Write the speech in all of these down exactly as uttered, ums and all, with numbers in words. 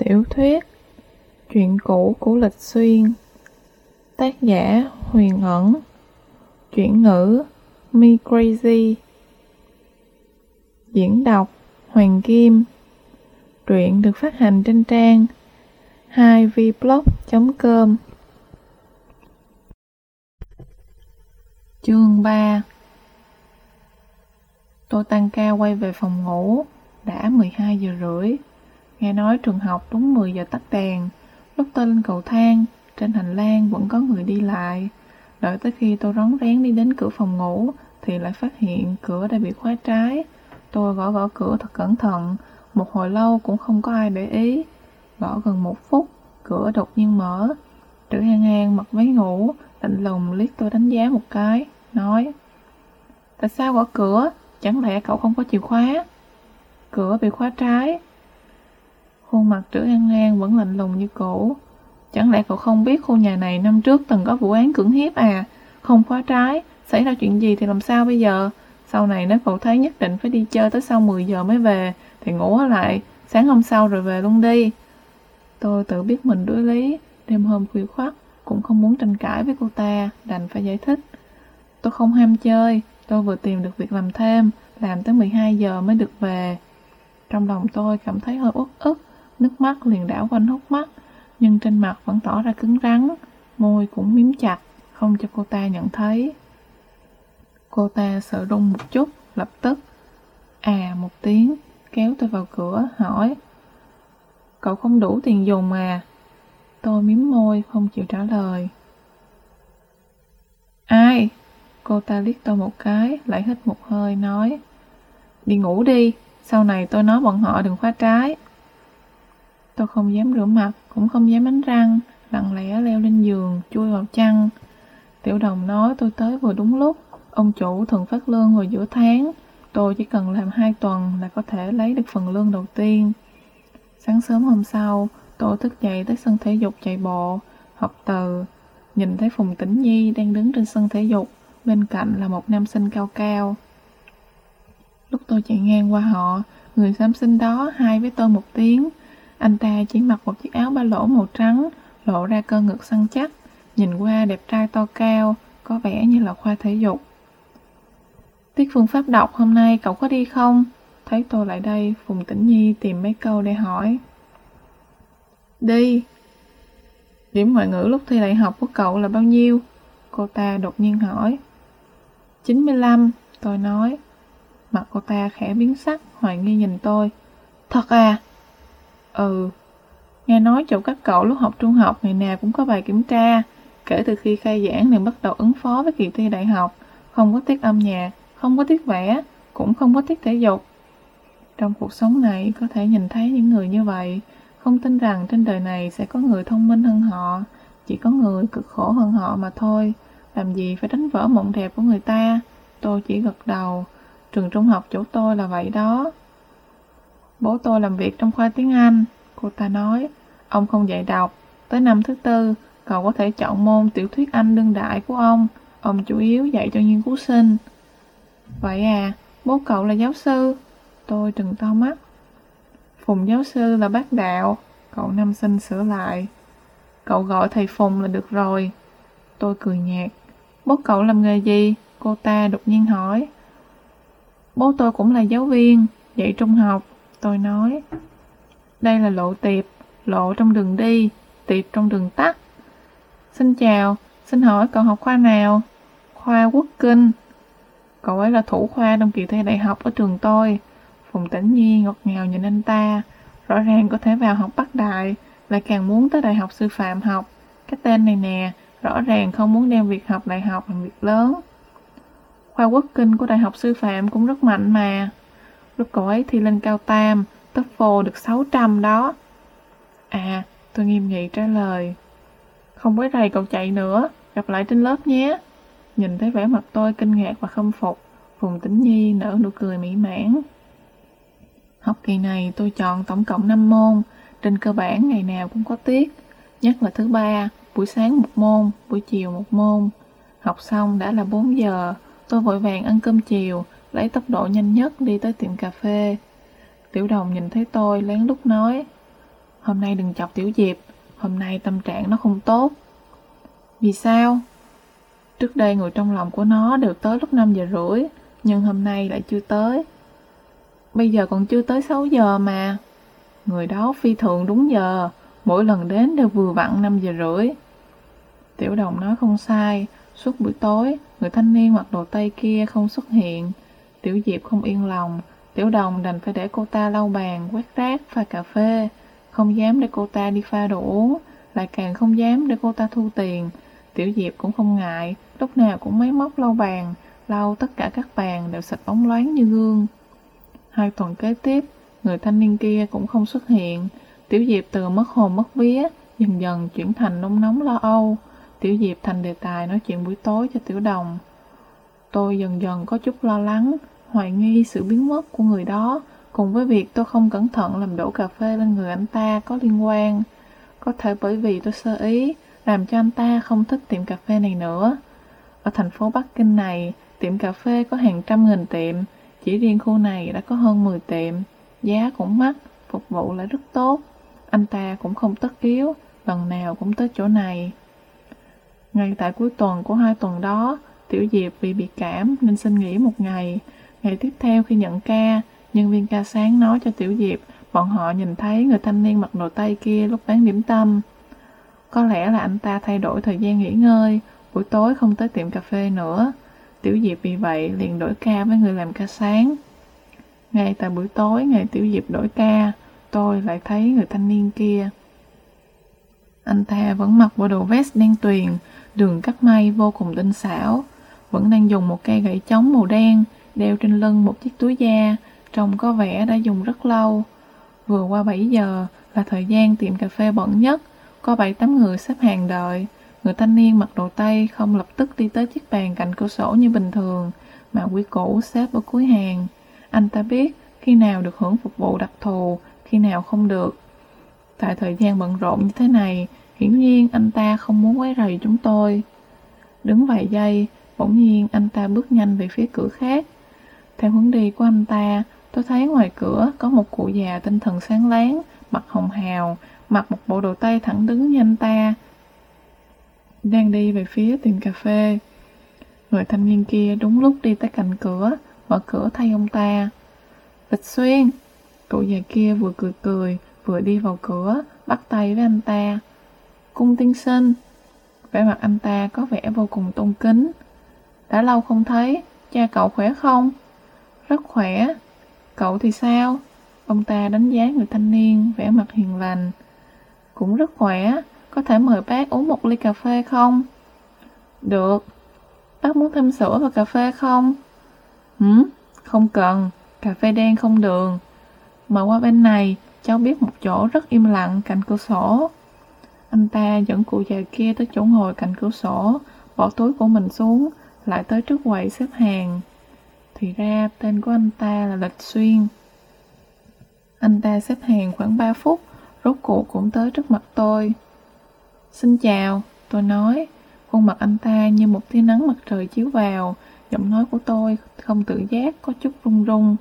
Tiểu thuyết Chuyện cũ của Lịch Xuyên. Tác giả Huyền Ẩn. Chuyển ngữ Me Crazy. Diễn đọc Hoàng Kim. Truyện được phát hành trên trang hai v blog chấm com. Chương ba. Tôi tăng ca quay về phòng ngủ. Đã mười hai giờ rưỡi. Nghe nói trường học đúng mười giờ tắt đèn. Lúc tôi lên cầu thang, trên hành lang vẫn có người đi lại. Đợi tới khi tôi rón rén đi đến cửa phòng ngủ thì lại phát hiện cửa đã bị khóa trái. Tôi gõ gõ cửa thật cẩn thận, một hồi lâu cũng không có ai để ý. Gõ gần một phút, cửa đột nhiên mở. Trữ An An mặc váy ngủ, lạnh lùng liếc tôi đánh giá một cái, nói: "Tại sao gõ cửa? Chẳng lẽ cậu không có chìa khóa?" "Cửa bị khóa trái." Khuôn mặt Trữ An An vẫn lạnh lùng như cũ. "Chẳng lẽ cậu không biết khu nhà này năm trước từng có vụ án cưỡng hiếp à? Không khóa trái, xảy ra chuyện gì thì làm sao bây giờ? Sau này nếu cậu thấy nhất định phải đi chơi tới sau mười giờ mới về thì ngủ ở lại, sáng hôm sau rồi về luôn đi." Tôi tự biết mình đối lý, đêm hôm khuya khoắt cũng không muốn tranh cãi với cô ta, đành phải giải thích: "Tôi không ham chơi, tôi vừa tìm được việc làm thêm, làm tới mười hai giờ mới được về." Trong lòng tôi cảm thấy hơi uất ức, nước mắt liền đảo quanh hốc mắt, nhưng trên mặt vẫn tỏ ra cứng rắn, môi cũng mím chặt, không cho cô ta nhận thấy. Cô ta sợ run một chút, lập tức à một tiếng, kéo tôi vào cửa, hỏi: "Cậu không đủ tiền dùng à?" Tôi mím môi, không chịu trả lời. "Ai?" Cô ta liếc tôi một cái, lại hít một hơi, nói: "Đi ngủ đi, sau này tôi nói bọn họ đừng khóa trái." Tôi không dám rửa mặt, cũng không dám đánh răng, lặng lẽ leo lên giường, chui vào chăn. Tiểu Đồng nói tôi tới vừa đúng lúc, ông chủ thường phát lương vào giữa tháng, tôi chỉ cần làm hai tuần là có thể lấy được phần lương đầu tiên. Sáng sớm hôm sau, tôi thức dậy tới sân thể dục chạy bộ, học từ, nhìn thấy Phùng Tĩnh Nhi đang đứng trên sân thể dục, bên cạnh là một nam sinh cao cao. Lúc tôi chạy ngang qua họ, người nam sinh đó hai với tôi một tiếng. Anh ta chỉ mặc một chiếc áo ba lỗ màu trắng, lộ ra cơ ngực săn chắc, nhìn qua đẹp trai to cao, có vẻ như là khoa thể dục. "Tiết phương pháp đọc hôm nay cậu có đi không?" Thấy tôi lại đây, Phùng Tĩnh Nhi tìm mấy câu để hỏi. "Đi." "Điểm ngoại ngữ lúc thi đại học của cậu là bao nhiêu?" Cô ta đột nhiên hỏi. chín mươi lăm, tôi nói. Mặt cô ta khẽ biến sắc, hoài nghi nhìn tôi. "Thật à?" "Ừ. Nghe nói chỗ các cậu lúc học trung học ngày nào cũng có bài kiểm tra. Kể từ khi khai giảng nên bắt đầu ứng phó với kỳ thi đại học. Không có tiết âm nhạc, không có tiết vẽ, cũng không có tiết thể dục. Trong cuộc sống này có thể nhìn thấy những người như vậy. Không tin rằng trên đời này sẽ có người thông minh hơn họ. Chỉ có người cực khổ hơn họ mà thôi. Làm gì phải đánh vỡ mộng đẹp của người ta." Tôi chỉ gật đầu. Trường trung học chỗ tôi là vậy đó. "Bố tôi làm việc trong khoa tiếng Anh," cô ta nói. "Ông không dạy đọc. Tới năm thứ tư, cậu có thể chọn môn tiểu thuyết Anh đương đại của ông. Ông chủ yếu dạy cho nghiên cứu sinh." "Vậy à, bố cậu là giáo sư?" Tôi trừng to mắt. "Phùng giáo sư là bác đạo," cậu nam sinh sửa lại. "Cậu gọi thầy Phùng là được rồi." Tôi cười nhạt. "Bố cậu làm nghề gì?" Cô ta đột nhiên hỏi. "Bố tôi cũng là giáo viên, dạy trung học," tôi nói. Đây là lộ tiệp, lộ trong đường đi, tiệp trong đường tắt. "Xin chào, xin hỏi cậu học khoa nào?" "Khoa Quốc Kinh." "Cậu ấy là thủ khoa trong kỳ thi đại học ở trường tôi." Phùng Tĩnh Nhi ngọt ngào nhìn anh ta. Rõ ràng có thể vào học Bắc Đại, lại càng muốn tới đại học sư phạm học. Cái tên này nè, rõ ràng không muốn đem việc học đại học làm việc lớn. "Khoa Quốc Kinh của đại học sư phạm cũng rất mạnh mà." "Lúc cậu ấy thi lên cao tam, TOEFL được sáu trăm đó." "À," tôi nghiêm nghị trả lời. "Không quấy rầy cậu chạy nữa, gặp lại trên lớp nhé." Nhìn thấy vẻ mặt tôi kinh ngạc và khâm phục, Phùng Tĩnh Nhi nở nụ cười mỹ mãn. Học kỳ này tôi chọn tổng cộng năm môn, trên cơ bản ngày nào cũng có tiết, nhất là thứ ba, buổi sáng một môn, buổi chiều một môn. Học xong đã là bốn giờ, tôi vội vàng ăn cơm chiều, lấy tốc độ nhanh nhất đi tới tiệm cà phê. Tiểu Đồng nhìn thấy tôi lén lút nói: Hôm nay đừng chọc Tiểu Diệp, hôm nay tâm trạng nó không tốt. Vì sao? Trước đây người trong lòng của nó đều tới lúc năm giờ rưỡi, nhưng hôm nay lại chưa tới. Bây giờ còn chưa tới sáu giờ mà. Người đó phi thường đúng giờ, mỗi lần đến đều vừa vặn năm giờ rưỡi. Tiểu Đồng nói không sai, suốt buổi tối, người thanh niên mặc đồ tây kia không xuất hiện. Tiểu Diệp không yên lòng, Tiểu Đồng đành phải để cô ta lau bàn, quét rác, pha cà phê. Không dám để cô ta đi pha đồ uống, lại càng không dám để cô ta thu tiền. Tiểu Diệp cũng không ngại, lúc nào cũng máy móc lau bàn, lau tất cả các bàn đều sạch bóng loáng như gương. Hai tuần kế tiếp, người thanh niên kia cũng không xuất hiện. Tiểu Diệp từ mất hồn mất vía, dần dần chuyển thành nôn nóng lo âu. Tiểu Diệp thành đề tài nói chuyện buổi tối cho Tiểu Đồng. Tôi dần dần có chút lo lắng, hoài nghi sự biến mất của người đó, cùng với việc tôi không cẩn thận làm đổ cà phê lên người anh ta có liên quan. Có thể bởi vì tôi sơ ý, làm cho anh ta không thích tiệm cà phê này nữa. Ở thành phố Bắc Kinh này, tiệm cà phê có hàng trăm nghìn tiệm, chỉ riêng khu này đã có hơn mười tiệm, giá cũng mắc, phục vụ lại rất tốt. Anh ta cũng không tất yếu, lần nào cũng tới chỗ này. Ngay tại cuối tuần của hai tuần đó, Tiểu Diệp vì bị cảm nên xin nghỉ một ngày. Ngày tiếp theo khi nhận ca, nhân viên ca sáng nói cho Tiểu Diệp bọn họ nhìn thấy người thanh niên mặc đồ tây kia lúc bán điểm tâm. Có lẽ là anh ta thay đổi thời gian nghỉ ngơi, buổi tối không tới tiệm cà phê nữa. Tiểu Diệp vì vậy liền đổi ca với người làm ca sáng. Ngay tại buổi tối ngày Tiểu Diệp đổi ca, tôi lại thấy người thanh niên kia. Anh ta vẫn mặc bộ đồ vest đen tuyền, đường cắt may vô cùng tinh xảo, vẫn đang dùng một cây gậy chống màu đen, đeo trên lưng một chiếc túi da, trông có vẻ đã dùng rất lâu. Vừa qua bảy giờ là thời gian tiệm cà phê bận nhất, có bảy tám người xếp hàng đợi. Người thanh niên mặc đồ tây không lập tức đi tới chiếc bàn cạnh cửa sổ như bình thường, mà quy củ xếp ở cuối hàng. Anh ta biết khi nào được hưởng phục vụ đặc thù, khi nào không được. Tại thời gian bận rộn như thế này, hiển nhiên anh ta không muốn quấy rầy chúng tôi. Đứng vài giây, bỗng nhiên anh ta bước nhanh về phía cửa khác. Theo hướng đi của anh ta, tôi thấy ngoài cửa có một cụ già tinh thần sáng láng, mặt hồng hào, mặc một bộ đồ tây thẳng đứng như anh ta, đang đi về phía tiệm cà phê. Người thanh niên kia đúng lúc đi tới cạnh cửa, mở cửa thay ông ta. Lịch Xuyên! Cụ già kia vừa cười cười, vừa đi vào cửa, bắt tay với anh ta. Cung tiên sinh! Vẻ mặt anh ta có vẻ vô cùng tôn kính. Đã lâu không thấy, cha cậu khỏe không? Rất khỏe. Cậu thì sao? Ông ta đánh giá người thanh niên, vẻ mặt hiền lành. Cũng rất khỏe, có thể mời bác uống một ly cà phê không? Được. Bác muốn thêm sữa và cà phê không? Hử? Không cần, cà phê đen không đường. Mời qua bên này, cháu biết một chỗ rất im lặng cạnh cửa sổ. Anh ta dẫn cụ già kia tới chỗ ngồi cạnh cửa sổ, bỏ túi của mình xuống, lại tới trước quầy xếp hàng. Thì ra tên của anh ta là Lịch Xuyên. Anh ta xếp hàng khoảng ba phút, rốt cuộc cũng tới trước mặt tôi. Xin chào, tôi nói. Khuôn mặt anh ta như một tia nắng mặt trời chiếu vào, giọng nói của tôi không tự giác có chút run run.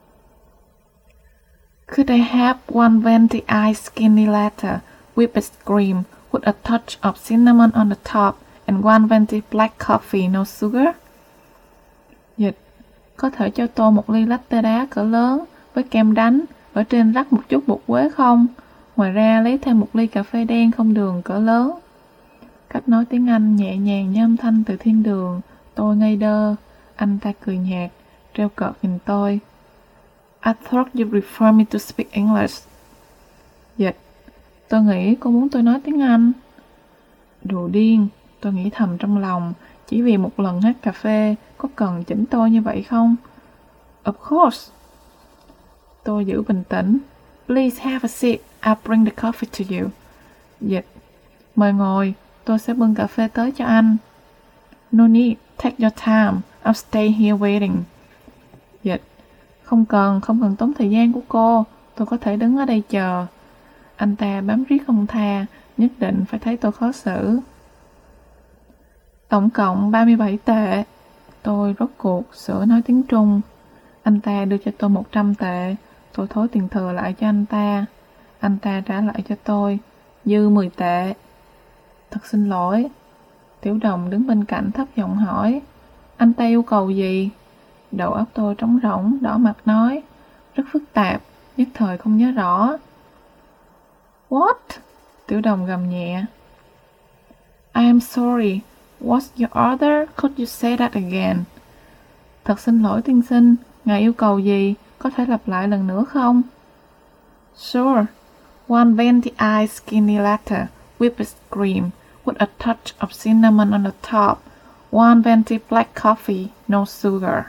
Could I have one venti ice skinny latte, whipped cream, with a touch of cinnamon on the top, and one venti black coffee, no sugar? Dịch, có thể cho tôi một ly latte đá cỡ lớn, với kem đánh, ở trên rắc một chút bột quế không? Ngoài ra lấy thêm một ly cà phê đen không đường cỡ lớn. Cách nói tiếng Anh nhẹ nhàng như âm thanh từ thiên đường. Tôi ngây đơ. Anh ta cười nhạt, trêu cợt nhìn tôi. I thought you prefer me to speak English. Dịch, tôi nghĩ cô muốn tôi nói tiếng Anh. Đồ điên, tôi nghĩ thầm trong lòng. Chỉ vì một lần hát cà phê, có cần chỉnh tôi như vậy không? Of course. Tôi giữ bình tĩnh. Please have a seat, I'll bring the coffee to you. Dịch, mời ngồi, tôi sẽ bưng cà phê tới cho anh. No need, take your time, I'll stay here waiting. Dịch, không cần, không cần tốn thời gian của cô, tôi có thể đứng ở đây chờ. Anh ta bám riết không tha, nhất định phải thấy tôi khó xử. Tổng cộng ba mươi bảy tệ. Tôi rốt cuộc sửa nói tiếng Trung. Anh ta đưa cho tôi một trăm tệ. Tôi thối tiền thừa lại cho anh ta. Anh ta trả lại cho tôi, dư mười tệ. Thật xin lỗi. Tiểu Đồng đứng bên cạnh thấp giọng hỏi, anh ta yêu cầu gì? Đầu óc tôi trống rỗng, đỏ mặt nói, rất phức tạp, nhất thời không nhớ rõ. What? Tiểu Đồng gầm nhẹ. I am sorry, what's your order? Could you say that again? Thật xin lỗi tiên sinh, ngài yêu cầu gì? Có thể lặp lại lần nữa không? Sure. One venti ice skinny latte, whipped cream, with a touch of cinnamon on the top. One venti black coffee, no sugar.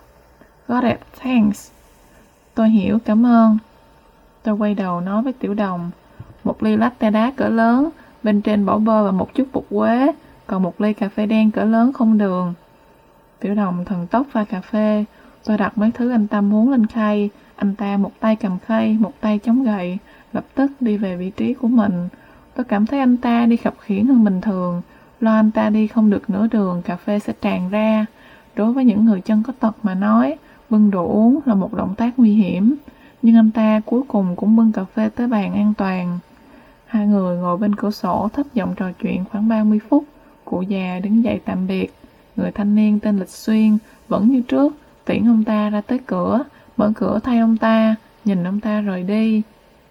Got it, thanks. Tôi hiểu, cảm ơn. Tôi quay đầu nói với Tiểu Đồng, một ly latte đá cỡ lớn, bên trên bỏ bơ và một chút bột quế, còn một ly cà phê đen cỡ lớn không đường. Tiểu Đồng thần tốc pha cà phê, tôi đặt mấy thứ anh ta muốn lên khay, anh ta một tay cầm khay, một tay chống gậy, lập tức đi về vị trí của mình. Tôi cảm thấy anh ta đi khập khiễng hơn bình thường, lo anh ta đi không được nửa đường cà phê sẽ tràn ra. Đối với những người chân có tật mà nói, bưng đồ uống là một động tác nguy hiểm, nhưng anh ta cuối cùng cũng bưng cà phê tới bàn an toàn. Hai người ngồi bên cửa sổ thấp giọng trò chuyện khoảng ba mươi phút, cụ già đứng dậy tạm biệt. Người thanh niên tên Lịch Xuyên vẫn như trước, tiễn ông ta ra tới cửa, mở cửa thay ông ta, nhìn ông ta rời đi.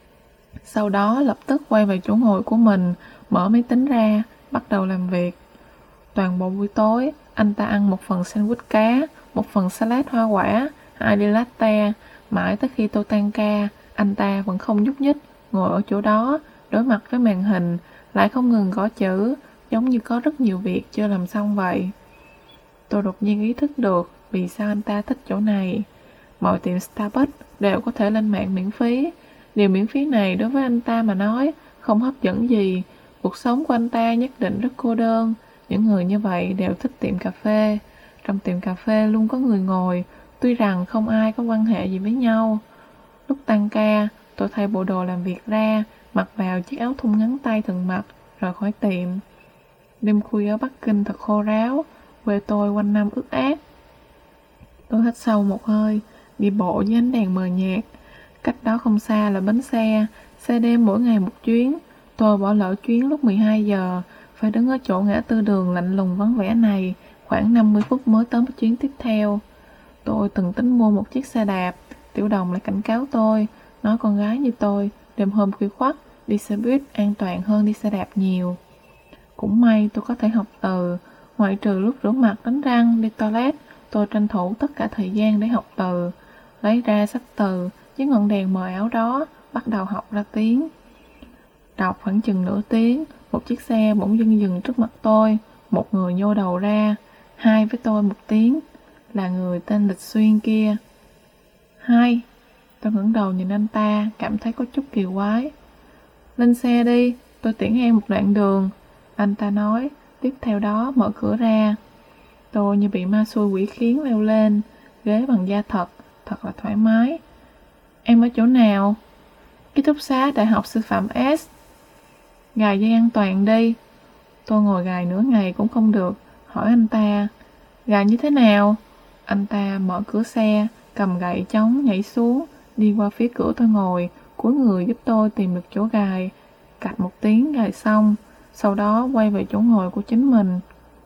Sau đó lập tức quay về chỗ ngồi của mình, mở máy tính ra, bắt đầu làm việc. Toàn bộ buổi tối, anh ta ăn một phần sandwich cá, một phần salad hoa quả, hai ly latte. Mãi tới khi tôi tan ca, anh ta vẫn không nhúc nhích, ngồi ở chỗ đó, đối mặt với màn hình, lại không ngừng gõ chữ, giống như có rất nhiều việc chưa làm xong vậy. Tôi đột nhiên ý thức được vì sao anh ta thích chỗ này. Mọi tiệm Starbucks đều có thể lên mạng miễn phí. Điều miễn phí này đối với anh ta mà nói không hấp dẫn gì. Cuộc sống của anh ta nhất định rất cô đơn. Những người như vậy đều thích tiệm cà phê. Trong tiệm cà phê luôn có người ngồi, tuy rằng không ai có quan hệ gì với nhau. Lúc tăng ca, tôi thay bộ đồ làm việc ra, mặc vào chiếc áo thun ngắn tay thường mặc, rời khỏi tiệm. Đêm khuya ở Bắc Kinh thật khô ráo, quê tôi quanh năm ướt át. Tôi hít sâu một hơi, đi bộ dưới ánh đèn mờ nhạt. Cách đó không xa là bến xe, xe đêm mỗi ngày một chuyến. Tôi bỏ lỡ chuyến lúc mười hai giờ, phải đứng ở chỗ ngã tư đường lạnh lùng vắng vẻ này, khoảng năm mươi phút mới tới một chuyến tiếp theo. Tôi từng tính mua một chiếc xe đạp, Tiểu Đồng lại cảnh cáo tôi, nói con gái như tôi, đêm hôm khuya khoắt, đi xe buýt an toàn hơn đi xe đạp nhiều. Cũng may tôi có thể học từ, ngoại trừ lúc rửa mặt, đánh răng, đi toilet, tôi tranh thủ tất cả thời gian để học từ. Lấy ra sách từ, với ngọn đèn mờ ảo đó, bắt đầu học ra tiếng. Đọc khoảng chừng nửa tiếng, một chiếc xe bỗng dưng dừng trước mặt tôi, một người nhô đầu ra, hai với tôi một tiếng, là người tên Lịch Xuyên kia. Hai, tôi ngẩng đầu nhìn anh ta, cảm thấy có chút kỳ quái. Lên xe đi, tôi tiễn em một đoạn đường, anh ta nói, tiếp theo đó mở cửa ra. Tôi như bị ma xui quỷ khiến leo lên, ghế bằng da thật, thật là thoải mái. Em ở chỗ nào? Ký túc xá Đại học Sư phạm S. Gài dây an toàn đi. Tôi ngồi gài nửa ngày cũng không được, hỏi anh ta, gài như thế nào? Anh ta mở cửa xe, cầm gậy chống nhảy xuống, đi qua phía cửa tôi ngồi, cúi người giúp tôi tìm được chỗ gài. Cạch một tiếng gài xong, sau đó quay về chỗ ngồi của chính mình.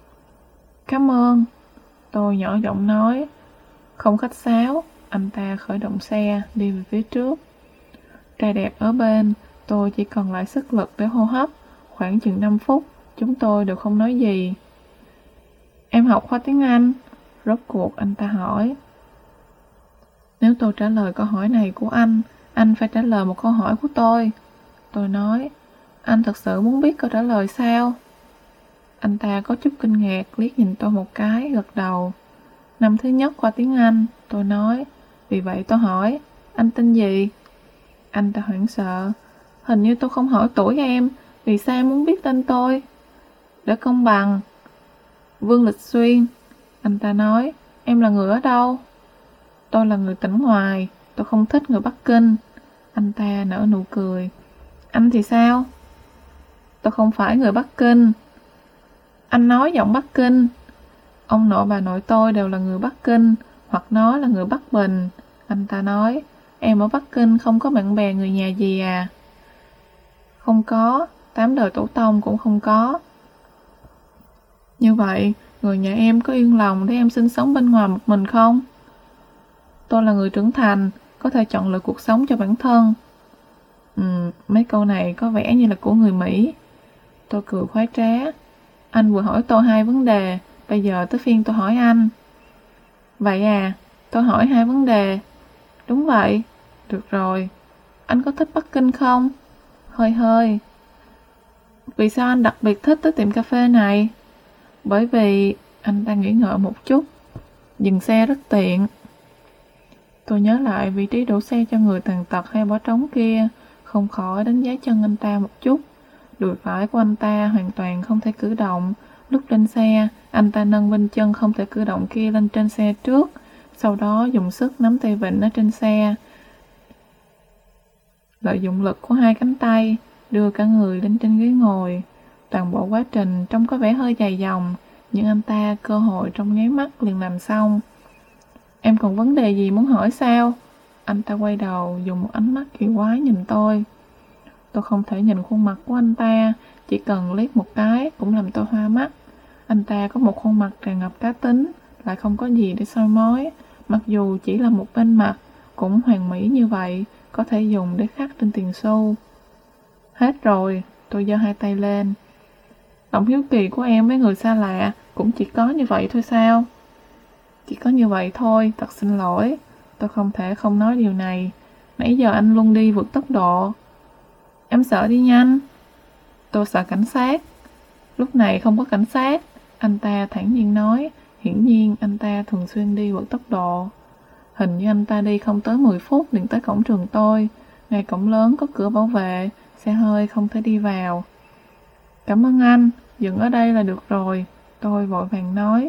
Cảm ơn, tôi nhỏ giọng nói. Không khách sáo, anh ta khởi động xe, đi về phía trước. Trai đẹp ở bên, tôi chỉ còn lại sức lực để hô hấp. Khoảng chừng năm phút, chúng tôi đều không nói gì. Em học khoa tiếng Anh? Rốt cuộc anh ta hỏi. Nếu tôi trả lời câu hỏi này của anh, anh phải trả lời một câu hỏi của tôi. Tôi nói, anh thật sự muốn biết câu trả lời sao? Anh ta có chút kinh ngạc, liếc nhìn tôi một cái, gật đầu. Năm thứ nhất khoa tiếng Anh, tôi nói. Vì vậy tôi hỏi, anh tên gì? Anh ta hoảng sợ. Hình như tôi không hỏi tuổi em, vì sao em muốn biết tên tôi? Để công bằng. Vương Lịch Xuyên. Anh ta nói, em là người ở đâu? Tôi là người tỉnh ngoài, tôi không thích người Bắc Kinh. Anh ta nở nụ cười. Anh thì sao? Tôi không phải người Bắc Kinh. Anh nói giọng Bắc Kinh. Ông nội bà nội tôi đều là người Bắc Kinh, hoặc nó là người Bắc Bình. Anh ta nói, em ở Bắc Kinh không có bạn bè người nhà gì à? Không có, tám đời tổ tông cũng không có. Như vậy, người nhà em có yên lòng để em sinh sống bên ngoài một mình không? Tôi là người trưởng thành, có thể chọn lựa cuộc sống cho bản thân. Ừ, mấy câu này có vẻ như là của người Mỹ. Tôi cười khoái trá. Anh vừa hỏi tôi hai vấn đề, bây giờ tới phiên tôi hỏi anh. Vậy à, tôi hỏi hai vấn đề. Đúng vậy. Được rồi. Anh có thích Bắc Kinh không? Hơi hơi. Vì sao anh đặc biệt thích tới tiệm cà phê này? Bởi vì anh ta nghĩ ngợi một chút. Dừng xe rất tiện. Tôi nhớ lại vị trí đổ xe cho người tàn tật hay bỏ trống kia, không khỏi đánh giá chân anh ta một chút. Đùi phải của anh ta hoàn toàn không thể cử động. Lúc lên xe, anh ta nâng bên chân không thể cử động kia lên trên xe trước, sau đó dùng sức nắm tay vịn ở trên xe. Lợi dụng lực của hai cánh tay, đưa cả người lên trên ghế ngồi. Toàn bộ quá trình trông có vẻ hơi dài dòng, nhưng anh ta cơ hội trong nháy mắt liền làm xong. Em còn vấn đề gì muốn hỏi sao? Anh ta quay đầu dùng một ánh mắt kỳ quái nhìn tôi. Tôi không thể nhìn khuôn mặt của anh ta, chỉ cần liếc một cái cũng làm tôi hoa mắt. Anh ta có một khuôn mặt tràn ngập cá tính, lại không có gì để soi mói. Mặc dù chỉ là một bên mặt, cũng hoàn mỹ như vậy, có thể dùng để khắc trên tiền xu. Hết rồi, tôi giơ hai tay lên. Lòng hiếu kỳ của em với người xa lạ cũng chỉ có như vậy thôi sao? Chỉ có như vậy thôi, thật xin lỗi. Tôi không thể không nói điều này. Nãy giờ anh luôn đi vượt tốc độ. Em sợ đi nhanh. Tôi sợ cảnh sát. Lúc này không có cảnh sát. Anh ta thản nhiên nói. Hiển nhiên anh ta thường xuyên đi vượt tốc độ. Hình như anh ta đi không tới mười phút liền tới cổng trường tôi. Ngay cổng lớn có cửa bảo vệ, xe hơi không thể đi vào. Cảm ơn anh, dừng ở đây là được rồi. Tôi vội vàng nói.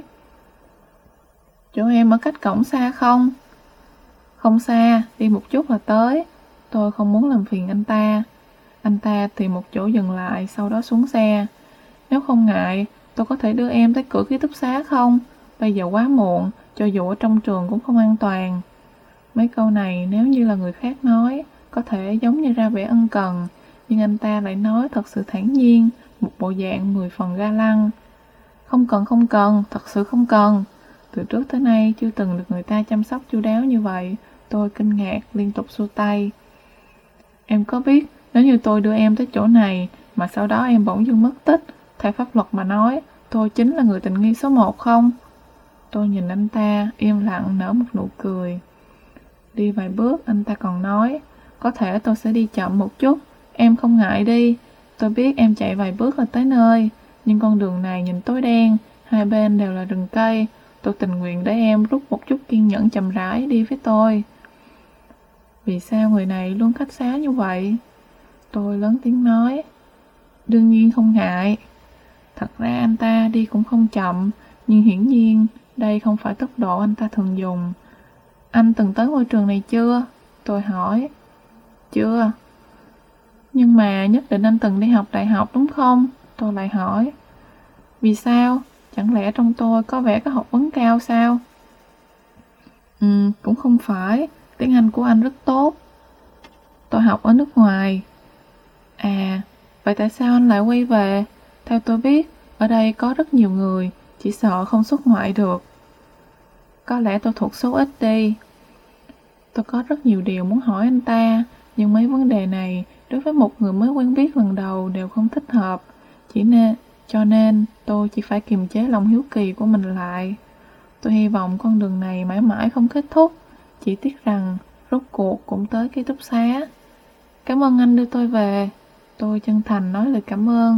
Chỗ em ở cách cổng xa không? Không xa, đi một chút là tới. Tôi không muốn làm phiền anh ta. Anh ta tìm một chỗ dừng lại, sau đó xuống xe. Nếu không ngại, tôi có thể đưa em tới cửa ký túc xá không? Bây giờ quá muộn, cho dù ở trong trường cũng không an toàn. Mấy câu này nếu như là người khác nói, có thể giống như ra vẻ ân cần, nhưng anh ta lại nói thật sự thản nhiên, một bộ dạng mười phần ga lăng. Không cần không cần, thật sự không cần. Từ trước tới nay chưa từng được người ta chăm sóc chu đáo như vậy. Tôi kinh ngạc liên tục xua tay. Em có biết nếu như tôi đưa em tới chỗ này mà sau đó em bỗng dưng mất tích, theo pháp luật mà nói, tôi chính là người tình nghi số một không? Tôi nhìn anh ta, im lặng nở một nụ cười. Đi vài bước, anh ta còn nói, có thể tôi sẽ đi chậm một chút, em không ngại đi. Tôi biết em chạy vài bước là tới nơi, nhưng con đường này nhìn tối đen, hai bên đều là rừng cây. Tôi tình nguyện để em rút một chút kiên nhẫn chậm rãi đi với tôi. Vì sao người này luôn khách sáo như vậy? Tôi lớn tiếng nói. Đương nhiên không ngại. Thật ra anh ta đi cũng không chậm, nhưng hiển nhiên đây không phải tốc độ anh ta thường dùng. Anh từng tới ngôi trường này chưa? Tôi hỏi. Chưa. Nhưng mà nhất định anh từng đi học đại học đúng không? Tôi lại hỏi. Vì sao? Chẳng lẽ trong tôi có vẻ có học vấn cao sao? Ừ, cũng không phải. Tiếng Anh của anh rất tốt. Tôi học ở nước ngoài. À, vậy tại sao anh lại quay về? Theo tôi biết, ở đây có rất nhiều người, chỉ sợ không xuất ngoại được. Có lẽ tôi thuộc số ít đi. Tôi có rất nhiều điều muốn hỏi anh ta, nhưng mấy vấn đề này đối với một người mới quen biết lần đầu đều không thích hợp. Chỉ nên, cho nên tôi chỉ phải kiềm chế lòng hiếu kỳ của mình lại. Tôi hy vọng con đường này mãi mãi không kết thúc, chỉ tiếc rằng rốt cuộc cũng tới ký túc xá. Cảm ơn anh đưa tôi về. Tôi chân thành nói lời cảm ơn.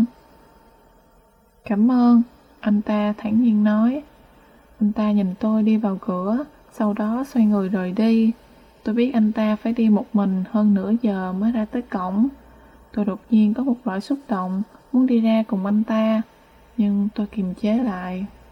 Cảm ơn, anh ta thản nhiên nói. Anh ta nhìn tôi đi vào cửa, sau đó xoay người rời đi. Tôi biết anh ta phải đi một mình hơn nửa giờ mới ra tới cổng. Tôi đột nhiên có một loại xúc động, muốn đi ra cùng anh ta, nhưng tôi kiềm chế lại.